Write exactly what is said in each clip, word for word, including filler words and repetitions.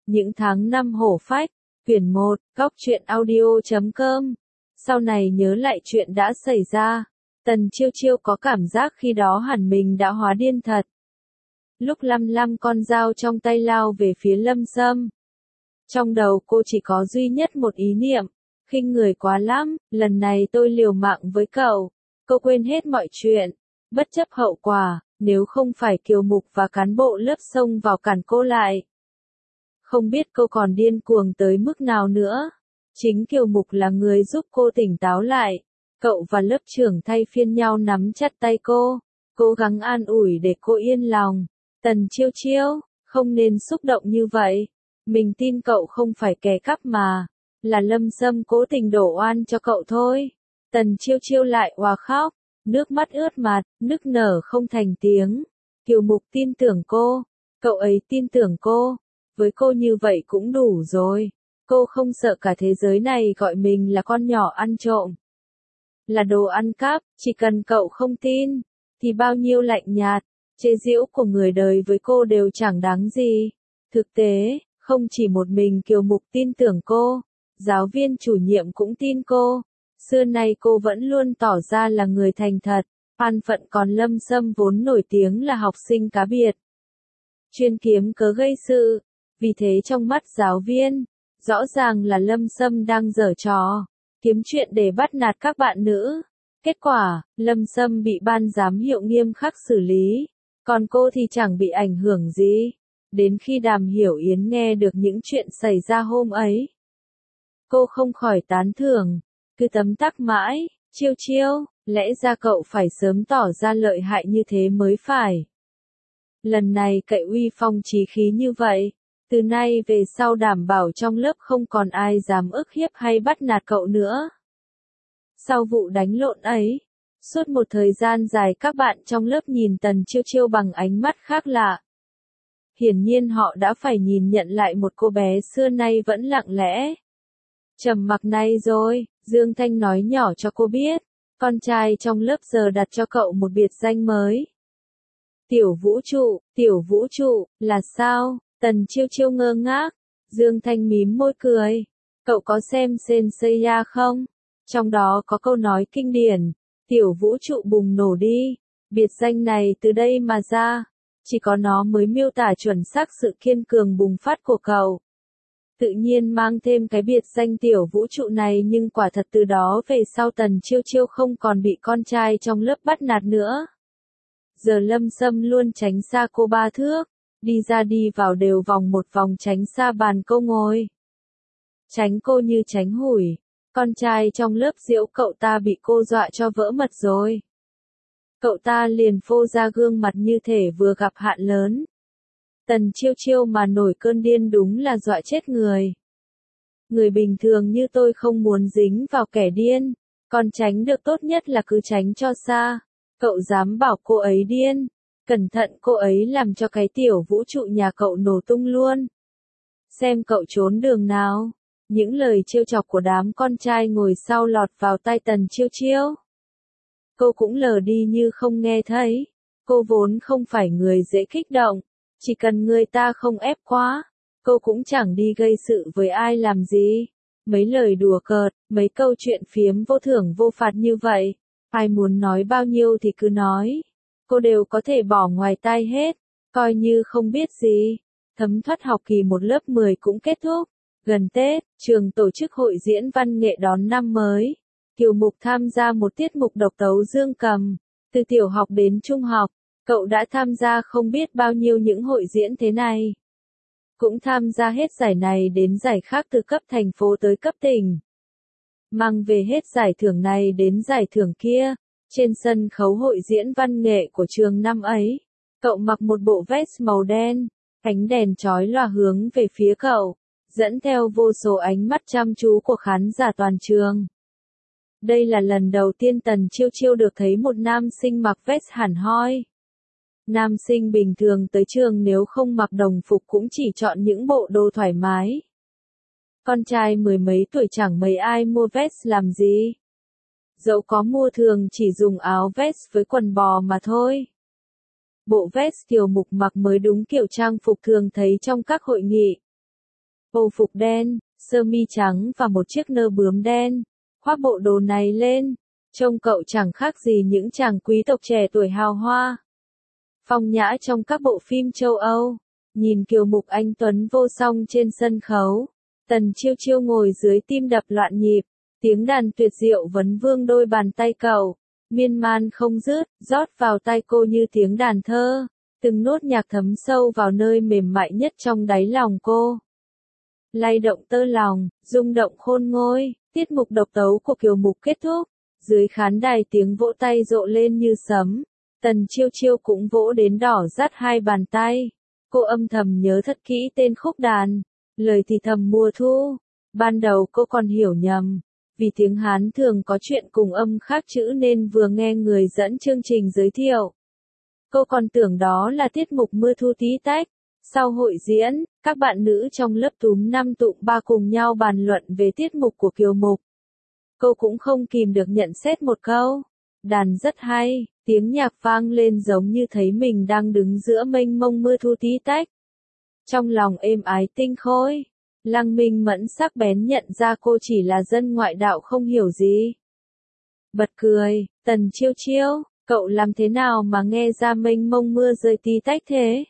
Những tháng năm hổ phách, quyển một, góc truyện audio chấm com. Sau này nhớ lại chuyện đã xảy ra, Tần Chiêu Chiêu có cảm giác khi đó hẳn mình đã hóa điên thật. Lúc lăm lăm con dao trong tay lao về phía Lâm Sâm. Trong đầu cô chỉ có duy nhất một ý niệm, khinh người quá lắm, lần này tôi liều mạng với cậu. Cô quên hết mọi chuyện, bất chấp hậu quả, nếu không phải Kiều Mục và cán bộ lớp xông vào cản cô lại. Không biết cô còn điên cuồng tới mức nào nữa. Chính Kiều Mục là người giúp cô tỉnh táo lại. Cậu và lớp trưởng thay phiên nhau nắm chặt tay cô, cố gắng an ủi để cô yên lòng. Tần Chiêu Chiêu, không nên xúc động như vậy. Mình tin cậu không phải kẻ cắp mà, là Lâm Sâm cố tình đổ oan cho cậu thôi. Tần Chiêu Chiêu lại òa khóc, nước mắt ướt mặt, nức nở không thành tiếng. Kiều Mục tin tưởng cô, cậu ấy tin tưởng cô. Với cô như vậy cũng đủ rồi. Cô không sợ cả thế giới này gọi mình là con nhỏ ăn trộm, là đồ ăn cắp. Chỉ cần cậu không tin, thì bao nhiêu lạnh nhạt, chế giễu của người đời với cô đều chẳng đáng gì. Thực tế, không chỉ một mình Kiều Mục tin tưởng cô, giáo viên chủ nhiệm cũng tin cô. Xưa nay cô vẫn luôn tỏ ra là người thành thật, an phận, còn Lâm Sâm vốn nổi tiếng là học sinh cá biệt, chuyên kiếm cớ gây sự. Vì thế trong mắt giáo viên, rõ ràng là Lâm Sâm đang giở trò, kiếm chuyện để bắt nạt các bạn nữ. Kết quả, Lâm Sâm bị ban giám hiệu nghiêm khắc xử lý, còn cô thì chẳng bị ảnh hưởng gì. Đến khi Đàm Hiểu Yến nghe được những chuyện xảy ra hôm ấy, cô không khỏi tán thưởng, cứ tấm tắc mãi. Chiêu Chiêu, lẽ ra cậu phải sớm tỏ ra lợi hại như thế mới phải. Lần này cậy uy phong chí khí như vậy, từ nay về sau đảm bảo trong lớp không còn ai dám ức hiếp hay bắt nạt cậu nữa. Sau vụ đánh lộn ấy, suốt một thời gian dài các bạn trong lớp nhìn Tần Chiêu Chiêu bằng ánh mắt khác lạ. Hiển nhiên họ đã phải nhìn nhận lại một cô bé xưa nay vẫn lặng lẽ, trầm mặc này rồi. Dương Thanh nói nhỏ cho cô biết, con trai trong lớp giờ đặt cho cậu một biệt danh mới. Tiểu Vũ Trụ. Tiểu Vũ Trụ, là sao? Tần Chiêu Chiêu ngơ ngác. Dương Thanh mím môi cười. Cậu có xem Senseiya không? Trong đó có câu nói kinh điển, Tiểu Vũ Trụ bùng nổ đi. Biệt danh này từ đây mà ra, chỉ có nó mới miêu tả chuẩn xác sự kiên cường bùng phát của cậu. Tự nhiên mang thêm cái biệt danh Tiểu Vũ Trụ này, nhưng quả thật từ đó về sau Tần Chiêu Chiêu không còn bị con trai trong lớp bắt nạt nữa. Giờ Lâm Sâm luôn tránh xa cô ba thước, đi ra đi vào đều vòng một vòng tránh xa bàn cô ngồi. Tránh cô như tránh hủi. Con trai trong lớp giễu cậu ta bị cô dọa cho vỡ mật rồi. Cậu ta liền phô ra gương mặt như thể vừa gặp hạn lớn. Tần Chiêu Chiêu mà nổi cơn điên đúng là dọa chết người. Người bình thường như tôi không muốn dính vào kẻ điên, còn tránh được tốt nhất là cứ tránh cho xa. Cậu dám bảo cô ấy điên, cẩn thận cô ấy làm cho cái Tiểu Vũ Trụ nhà cậu nổ tung luôn. Xem cậu trốn đường nào. Những lời trêu chọc của đám con trai ngồi sau lọt vào tai Tần Chiêu Chiêu. Cô cũng lờ đi như không nghe thấy. Cô vốn không phải người dễ kích động, chỉ cần người ta không ép quá, cô cũng chẳng đi gây sự với ai làm gì. Mấy lời đùa cợt, mấy câu chuyện phiếm vô thưởng vô phạt như vậy, ai muốn nói bao nhiêu thì cứ nói, cô đều có thể bỏ ngoài tai hết, coi như không biết gì. Thấm thoát học kỳ một lớp mười cũng kết thúc. Gần Tết, trường tổ chức hội diễn văn nghệ đón năm mới. Kiều Mục tham gia một tiết mục độc tấu dương cầm. Từ tiểu học đến trung học, cậu đã tham gia không biết bao nhiêu những hội diễn thế này. Cũng tham gia hết giải này đến giải khác, từ cấp thành phố tới cấp tỉnh. Mang về hết giải thưởng này đến giải thưởng kia. Trên sân khấu hội diễn văn nghệ của trường năm ấy, cậu mặc một bộ vest màu đen, ánh đèn chói lòa hướng về phía cậu, dẫn theo vô số ánh mắt chăm chú của khán giả toàn trường. Đây là lần đầu tiên Tần Chiêu Chiêu được thấy một nam sinh mặc vest hẳn hoi. Nam sinh bình thường tới trường nếu không mặc đồng phục cũng chỉ chọn những bộ đồ thoải mái. Con trai mười mấy tuổi chẳng mấy ai mua vest làm gì. Dẫu có mua thường chỉ dùng áo vest với quần bò mà thôi. Bộ vest Kiều Mục mặc mới đúng kiểu trang phục thường thấy trong các hội nghị. Âu phục đen, sơ mi trắng và một chiếc nơ bướm đen. Khoác bộ đồ này lên, trông cậu chẳng khác gì những chàng quý tộc trẻ tuổi hào hoa. Phong nhã trong các bộ phim châu Âu, nhìn kiều mục anh tuấn vô song trên sân khấu. Tần Chiêu Chiêu ngồi dưới tim đập loạn nhịp, tiếng đàn tuyệt diệu vấn vương đôi bàn tay cậu, miên man không dứt, rót vào tai cô như tiếng đàn thơ, từng nốt nhạc thấm sâu vào nơi mềm mại nhất trong đáy lòng cô. Lay động tơ lòng, rung động khôn ngôi, tiết mục độc tấu của kiều mục kết thúc, dưới khán đài tiếng vỗ tay rộ lên như sấm, Tần Chiêu Chiêu cũng vỗ đến đỏ rát hai bàn tay, cô âm thầm nhớ thật kỹ tên khúc đàn. Lời thì thầm mùa thu, ban đầu cô còn hiểu nhầm, vì tiếng Hán thường có chuyện cùng âm khác chữ nên vừa nghe người dẫn chương trình giới thiệu. Cô còn tưởng đó là tiết mục mưa thu tí tách. Sau hội diễn, các bạn nữ trong lớp túm năm tụm ba cùng nhau bàn luận về tiết mục của kiều mục. Cô cũng không kìm được nhận xét một câu. Đàn rất hay, tiếng nhạc vang lên giống như thấy mình đang đứng giữa mênh mông mưa thu tí tách. Trong lòng êm ái tinh khôi, Lăng Minh Mẫn sắc bén nhận ra cô chỉ là dân ngoại đạo không hiểu gì. Bật cười, Tần Chiêu Chiêu, cậu làm thế nào mà nghe ra mênh mông mưa rơi tí tách thế?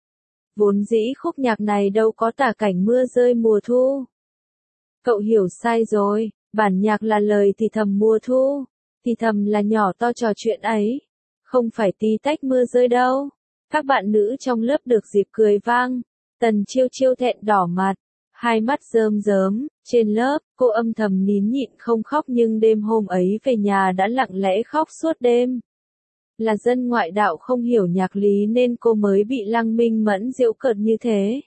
Vốn dĩ khúc nhạc này đâu có tả cảnh mưa rơi mùa thu. Cậu hiểu sai rồi, bản nhạc là lời thì thầm mùa thu, thì thầm là nhỏ to trò chuyện ấy, không phải tí tách mưa rơi đâu. Các bạn nữ trong lớp được dịp cười vang. Tần Chiêu Chiêu thẹn đỏ mặt, hai mắt rơm rớm, trên lớp, cô âm thầm nín nhịn không khóc nhưng đêm hôm ấy về nhà đã lặng lẽ khóc suốt đêm. Là dân ngoại đạo không hiểu nhạc lý nên cô mới bị Lăng Minh Mẫn giễu cợt như thế.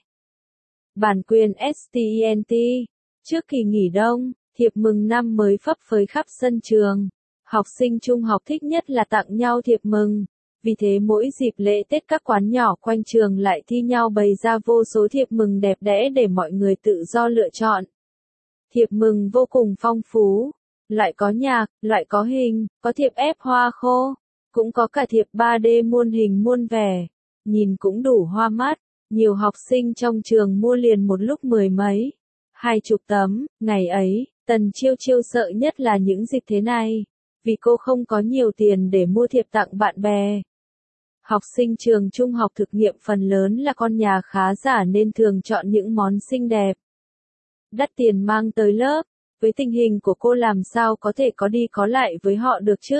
Bản quyền stent, trước kỳ nghỉ đông, thiệp mừng năm mới phấp phới khắp sân trường. Học sinh trung học thích nhất là tặng nhau thiệp mừng. Vì thế mỗi dịp lễ Tết các quán nhỏ quanh trường lại thi nhau bày ra vô số thiệp mừng đẹp đẽ để mọi người tự do lựa chọn. Thiệp mừng vô cùng phong phú, loại có nhạc, loại có hình, có thiệp ép hoa khô, cũng có cả thiệp ba D muôn hình muôn vẻ, nhìn cũng đủ hoa mắt. Nhiều học sinh trong trường mua liền một lúc mười mấy, hai chục tấm. Ngày ấy, Tần Chiêu Chiêu sợ nhất là những dịp thế này, vì cô không có nhiều tiền để mua thiệp tặng bạn bè. Học sinh trường trung học thực nghiệm phần lớn là con nhà khá giả nên thường chọn những món xinh đẹp, đắt tiền mang tới lớp. Với tình hình của cô làm sao có thể có đi có lại với họ được chứ?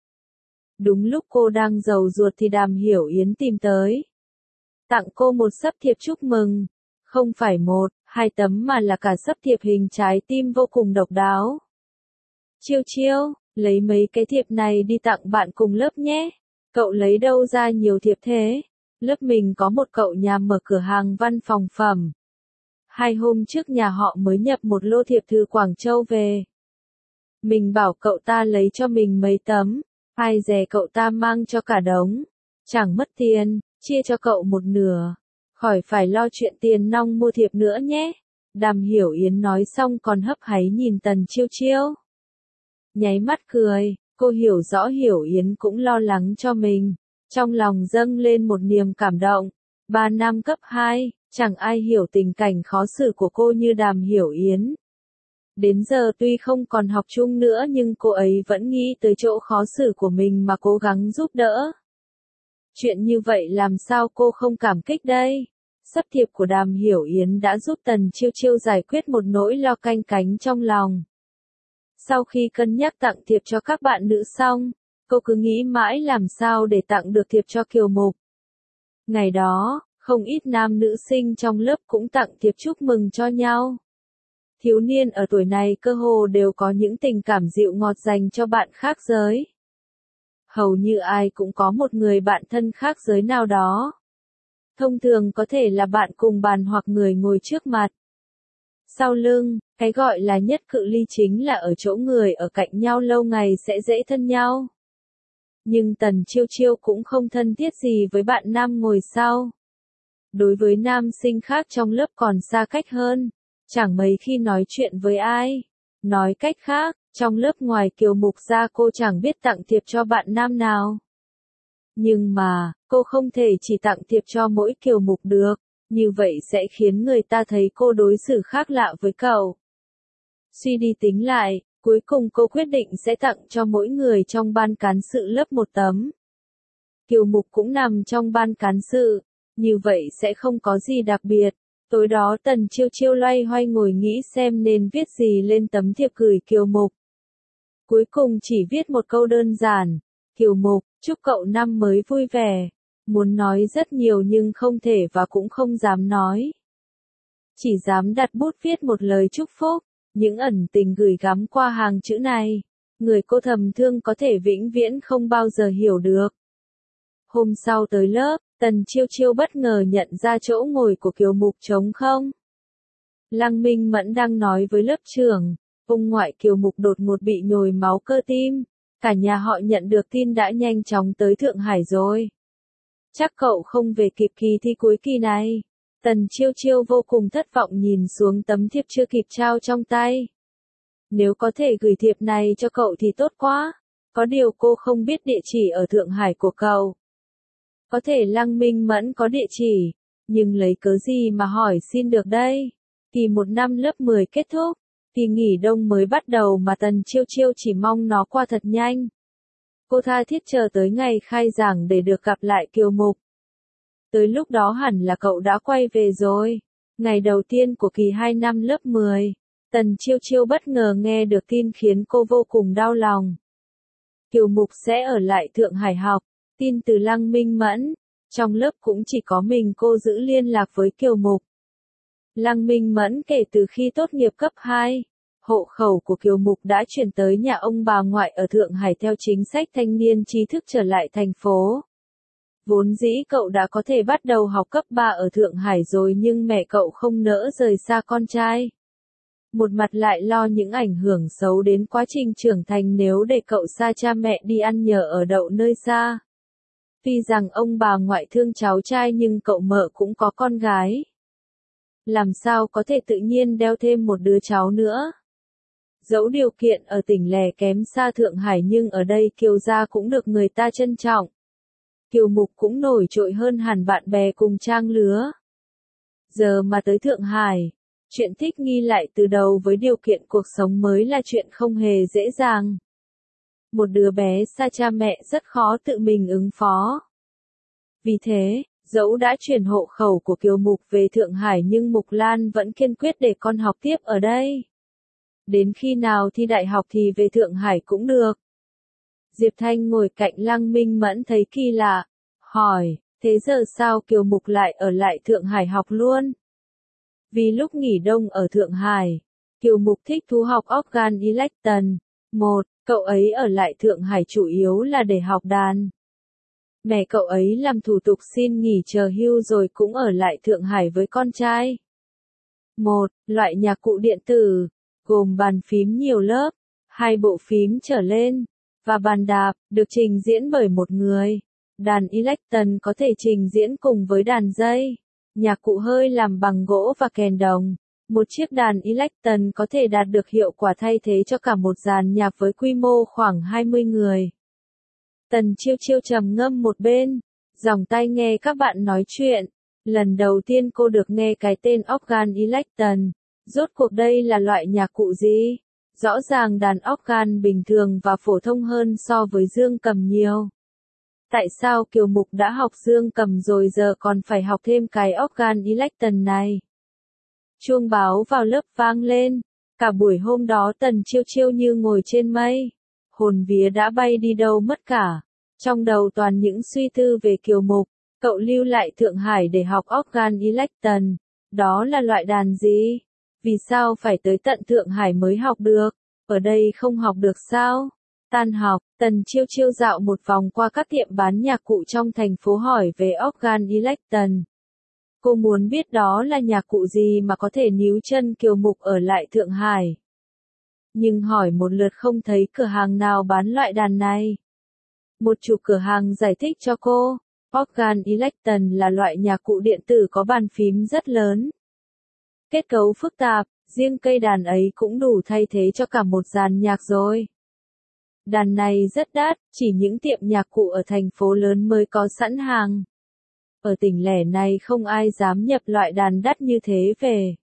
Đúng lúc cô đang giàu ruột thì Đàm Hiểu Yến tìm tới, tặng cô một xấp thiệp chúc mừng, không phải một, hai tấm mà là cả xấp thiệp hình trái tim vô cùng độc đáo. Chiêu Chiêu, lấy mấy cái thiệp này đi tặng bạn cùng lớp nhé. Cậu lấy đâu ra nhiều thiệp thế? Lớp mình có một cậu nhà mở cửa hàng văn phòng phẩm. Hai hôm trước nhà họ mới nhập một lô thiệp từ Quảng Châu về. Mình bảo cậu ta lấy cho mình mấy tấm, ai dè cậu ta mang cho cả đống. Chẳng mất tiền, chia cho cậu một nửa. Khỏi phải lo chuyện tiền nong mua thiệp nữa nhé. Đàm Hiểu Yến nói xong còn hấp háy nhìn Tần Chiêu Chiêu. Nháy mắt cười. Cô hiểu rõ Hiểu Yến cũng lo lắng cho mình, trong lòng dâng lên một niềm cảm động. Ba năm cấp hai, chẳng ai hiểu tình cảnh khó xử của cô như Đàm Hiểu Yến. Đến giờ tuy không còn học chung nữa nhưng cô ấy vẫn nghĩ tới chỗ khó xử của mình mà cố gắng giúp đỡ. Chuyện như vậy làm sao cô không cảm kích đây? Sắp thiệp của Đàm Hiểu Yến đã giúp Tần Chiêu Chiêu giải quyết một nỗi lo canh cánh trong lòng. Sau khi cân nhắc tặng thiệp cho các bạn nữ xong, cô cứ nghĩ mãi làm sao để tặng được thiệp cho kiều mục. Ngày đó, không ít nam nữ sinh trong lớp cũng tặng thiệp chúc mừng cho nhau. Thiếu niên ở tuổi này cơ hồ đều có những tình cảm dịu ngọt dành cho bạn khác giới. Hầu như ai cũng có một người bạn thân khác giới nào đó. Thông thường có thể là bạn cùng bàn hoặc người ngồi trước mặt. Sau lưng, cái gọi là nhất cự ly chính là ở chỗ người ở cạnh nhau lâu ngày sẽ dễ thân nhau. Nhưng Tần Chiêu Chiêu cũng không thân thiết gì với bạn nam ngồi sau. Đối với nam sinh khác trong lớp còn xa cách hơn, chẳng mấy khi nói chuyện với ai. Nói cách khác, trong lớp ngoài kiều mục ra cô chẳng biết tặng thiệp cho bạn nam nào. Nhưng mà, cô không thể chỉ tặng thiệp cho mỗi kiều mục được. Như vậy sẽ khiến người ta thấy cô đối xử khác lạ với cậu. Suy đi tính lại, cuối cùng cô quyết định sẽ tặng cho mỗi người trong ban cán sự lớp một tấm. Kiều Mục cũng nằm trong ban cán sự, như vậy sẽ không có gì đặc biệt. Tối đó Tần Chiêu Chiêu loay hoay ngồi nghĩ xem nên viết gì lên tấm thiệp gửi Kiều Mục. Cuối cùng chỉ viết một câu đơn giản, Kiều Mục, chúc cậu năm mới vui vẻ. Muốn nói rất nhiều nhưng không thể và cũng không dám nói. Chỉ dám đặt bút viết một lời chúc phúc, những ẩn tình gửi gắm qua hàng chữ này. Người cô thầm thương có thể vĩnh viễn không bao giờ hiểu được. Hôm sau tới lớp, Tần Chiêu Chiêu bất ngờ nhận ra chỗ ngồi của Kiều Mục trống không. Lăng Minh Mẫn đang nói với lớp trưởng, ông ngoại Kiều Mục đột ngột bị nhồi máu cơ tim. Cả nhà họ nhận được tin đã nhanh chóng tới Thượng Hải rồi. Chắc cậu không về kịp kỳ thi cuối kỳ này. Tần Chiêu Chiêu vô cùng thất vọng nhìn xuống tấm thiệp chưa kịp trao trong tay. Nếu có thể gửi thiệp này cho cậu thì tốt quá. Có điều cô không biết địa chỉ ở Thượng Hải của cậu. Có thể Lăng Minh Mẫn có địa chỉ, nhưng lấy cớ gì mà hỏi xin được đây? Kỳ một năm lớp mười kết thúc, kỳ nghỉ đông mới bắt đầu mà Tần Chiêu Chiêu chỉ mong nó qua thật nhanh. Cô tha thiết chờ tới ngày khai giảng để được gặp lại Kiều Mục. Tới lúc đó hẳn là cậu đã quay về rồi. Ngày đầu tiên của kỳ hai năm lớp mười, Tần Chiêu Chiêu bất ngờ nghe được tin khiến cô vô cùng đau lòng. Kiều Mục sẽ ở lại Thượng Hải học, tin từ Lăng Minh Mẫn. Trong lớp cũng chỉ có mình cô giữ liên lạc với Kiều Mục. Lăng Minh Mẫn kể từ khi tốt nghiệp cấp hai, hộ khẩu của Kiều Mục đã chuyển tới nhà ông bà ngoại ở Thượng Hải theo chính sách thanh niên trí thức trở lại thành phố. Vốn dĩ cậu đã có thể bắt đầu học cấp ba ở Thượng Hải rồi nhưng mẹ cậu không nỡ rời xa con trai. Một mặt lại lo những ảnh hưởng xấu đến quá trình trưởng thành nếu để cậu xa cha mẹ đi ăn nhờ ở đậu nơi xa. Tuy rằng ông bà ngoại thương cháu trai nhưng cậu mợ cũng có con gái. Làm sao có thể tự nhiên đeo thêm một đứa cháu nữa. Dẫu điều kiện ở tỉnh lẻ kém xa Thượng Hải nhưng ở đây Kiều gia cũng được người ta trân trọng. Kiều Mục cũng nổi trội hơn hẳn bạn bè cùng trang lứa. Giờ mà tới Thượng Hải, chuyện thích nghi lại từ đầu với điều kiện cuộc sống mới là chuyện không hề dễ dàng. Một đứa bé xa cha mẹ rất khó tự mình ứng phó. Vì thế, dẫu đã chuyển hộ khẩu của Kiều Mục về Thượng Hải nhưng Mục Lan vẫn kiên quyết để con học tiếp ở đây. Đến khi nào thi đại học thì về Thượng Hải cũng được. Diệp Thanh ngồi cạnh Lăng Minh Mẫn thấy kỳ lạ, hỏi, thế giờ sao Kiều Mục lại ở lại Thượng Hải học luôn? Vì lúc nghỉ đông ở Thượng Hải, Kiều Mục thích thú học organ electon. Một, cậu ấy ở lại Thượng Hải chủ yếu là để học đàn. Mẹ cậu ấy làm thủ tục xin nghỉ chờ hưu rồi cũng ở lại Thượng Hải với con trai. Một, loại nhạc cụ điện tử, gồm bàn phím nhiều lớp, hai bộ phím trở lên, và bàn đạp, được trình diễn bởi một người. Đàn electon có thể trình diễn cùng với đàn dây, nhạc cụ hơi làm bằng gỗ và kèn đồng. Một chiếc đàn electon có thể đạt được hiệu quả thay thế cho cả một dàn nhạc với quy mô khoảng hai mươi người. Tần Chiêu Chiêu trầm ngâm một bên, dòng tai nghe các bạn nói chuyện. Lần đầu tiên cô được nghe cái tên organ electon. Rốt cuộc đây là loại nhạc cụ gì? Rõ ràng đàn organ bình thường và phổ thông hơn so với dương cầm nhiều. Tại sao Kiều Mục đã học dương cầm rồi giờ còn phải học thêm cái organ electon này? Chuông báo vào lớp vang lên. Cả buổi hôm đó Tần Chiêu Chiêu như ngồi trên mây. Hồn vía đã bay đi đâu mất cả. Trong đầu toàn những suy tư về Kiều Mục. Cậu lưu lại Thượng Hải để học organ electon. Đó là loại đàn gì? Vì sao phải tới tận Thượng Hải mới học được? Ở đây không học được sao? Tan học, Tần Chiêu Chiêu dạo một vòng qua các tiệm bán nhạc cụ trong thành phố hỏi về organ electon. Cô muốn biết đó là nhạc cụ gì mà có thể níu chân Kiều Mục ở lại Thượng Hải. Nhưng hỏi một lượt không thấy cửa hàng nào bán loại đàn này. Một chủ cửa hàng giải thích cho cô, organ electon là loại nhạc cụ điện tử có bàn phím rất lớn. Kết cấu phức tạp, riêng cây đàn ấy cũng đủ thay thế cho cả một dàn nhạc rồi. Đàn này rất đắt, chỉ những tiệm nhạc cụ ở thành phố lớn mới có sẵn hàng. ở tỉnh lẻ này không ai dám nhập loại đàn đắt như thế về.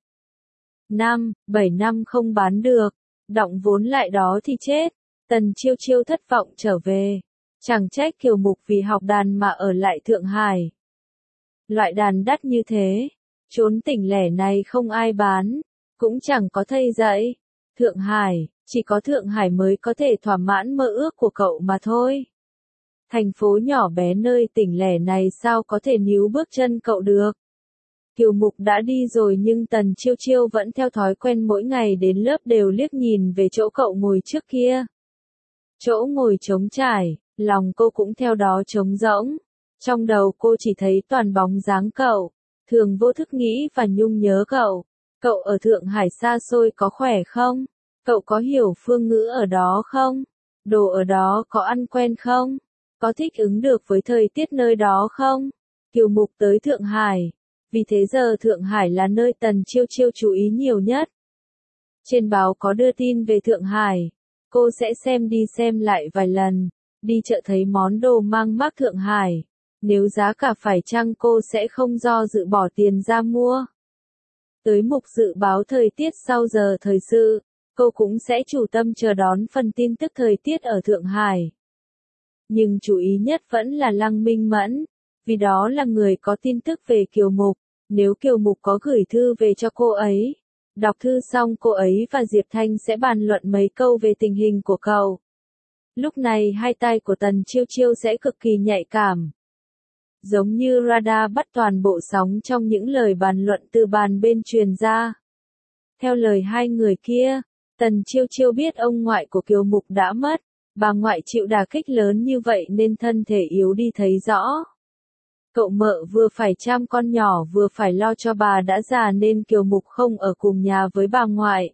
Năm, bảy năm không bán được, đọng vốn lại đó thì chết. Tần Chiêu Chiêu thất vọng trở về. Chẳng trách Kiều Mục vì học đàn mà ở lại Thượng Hải. Loại đàn đắt như thế, trốn tỉnh lẻ này không ai bán, cũng chẳng có thầy dạy. Thượng Hải, chỉ có Thượng Hải mới có thể thỏa mãn mơ ước của cậu mà thôi. Thành phố nhỏ bé nơi tỉnh lẻ này sao có thể níu bước chân cậu được. Kiều Mục đã đi rồi nhưng Tần Chiêu Chiêu vẫn theo thói quen mỗi ngày đến lớp đều liếc nhìn về chỗ cậu ngồi trước kia. Chỗ ngồi trống trải, lòng cô cũng theo đó trống rỗng. Trong đầu cô chỉ thấy toàn bóng dáng cậu, thường vô thức nghĩ và nhung nhớ cậu. Cậu ở Thượng Hải xa xôi có khỏe không? Cậu có hiểu phương ngữ ở đó không? Đồ ở đó có ăn quen không? Có thích ứng được với thời tiết nơi đó không? Kiều Mục tới Thượng Hải. Vì thế giờ Thượng Hải là nơi Tần Chiêu Chiêu chú ý nhiều nhất. Trên báo có đưa tin về Thượng Hải. Cô sẽ xem đi xem lại vài lần. Đi chợ thấy món đồ mang mác Thượng Hải. Nếu giá cả phải chăng cô sẽ không do dự bỏ tiền ra mua. Tới mục dự báo thời tiết sau giờ thời sự, cô cũng sẽ chủ tâm chờ đón phần tin tức thời tiết ở Thượng Hải. Nhưng chú ý nhất vẫn là Lăng Minh Mẫn, vì đó là người có tin tức về Kiều Mục. Nếu Kiều Mục có gửi thư về cho cô ấy, đọc thư xong cô ấy và Diệp Thanh sẽ bàn luận mấy câu về tình hình của cậu. Lúc này hai tay của Tần Chiêu Chiêu sẽ cực kỳ nhạy cảm. Giống như radar bắt toàn bộ sóng trong những lời bàn luận từ bàn bên truyền ra. Theo lời hai người kia, Tần Chiêu Chiêu biết ông ngoại của Kiều Mục đã mất, bà ngoại chịu đả kích lớn như vậy nên thân thể yếu đi thấy rõ. Cậu mợ vừa phải chăm con nhỏ vừa phải lo cho bà đã già nên Kiều Mục không ở cùng nhà với bà ngoại.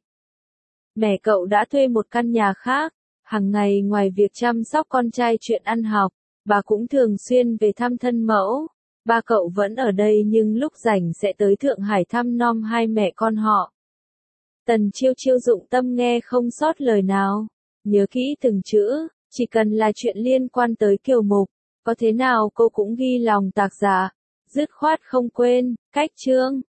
Mẹ cậu đã thuê một căn nhà khác, hàng ngày ngoài việc chăm sóc con trai chuyện ăn học, bà cũng thường xuyên về thăm thân mẫu. Ba cậu vẫn ở đây nhưng lúc rảnh sẽ tới Thượng Hải thăm nom hai mẹ con họ. Tần Chiêu Chiêu dụng tâm nghe không sót lời nào, nhớ kỹ từng chữ, chỉ cần là chuyện liên quan tới Kiều Mục, có thế nào cô cũng ghi lòng tạc dạ, dứt khoát không quên. Cách chương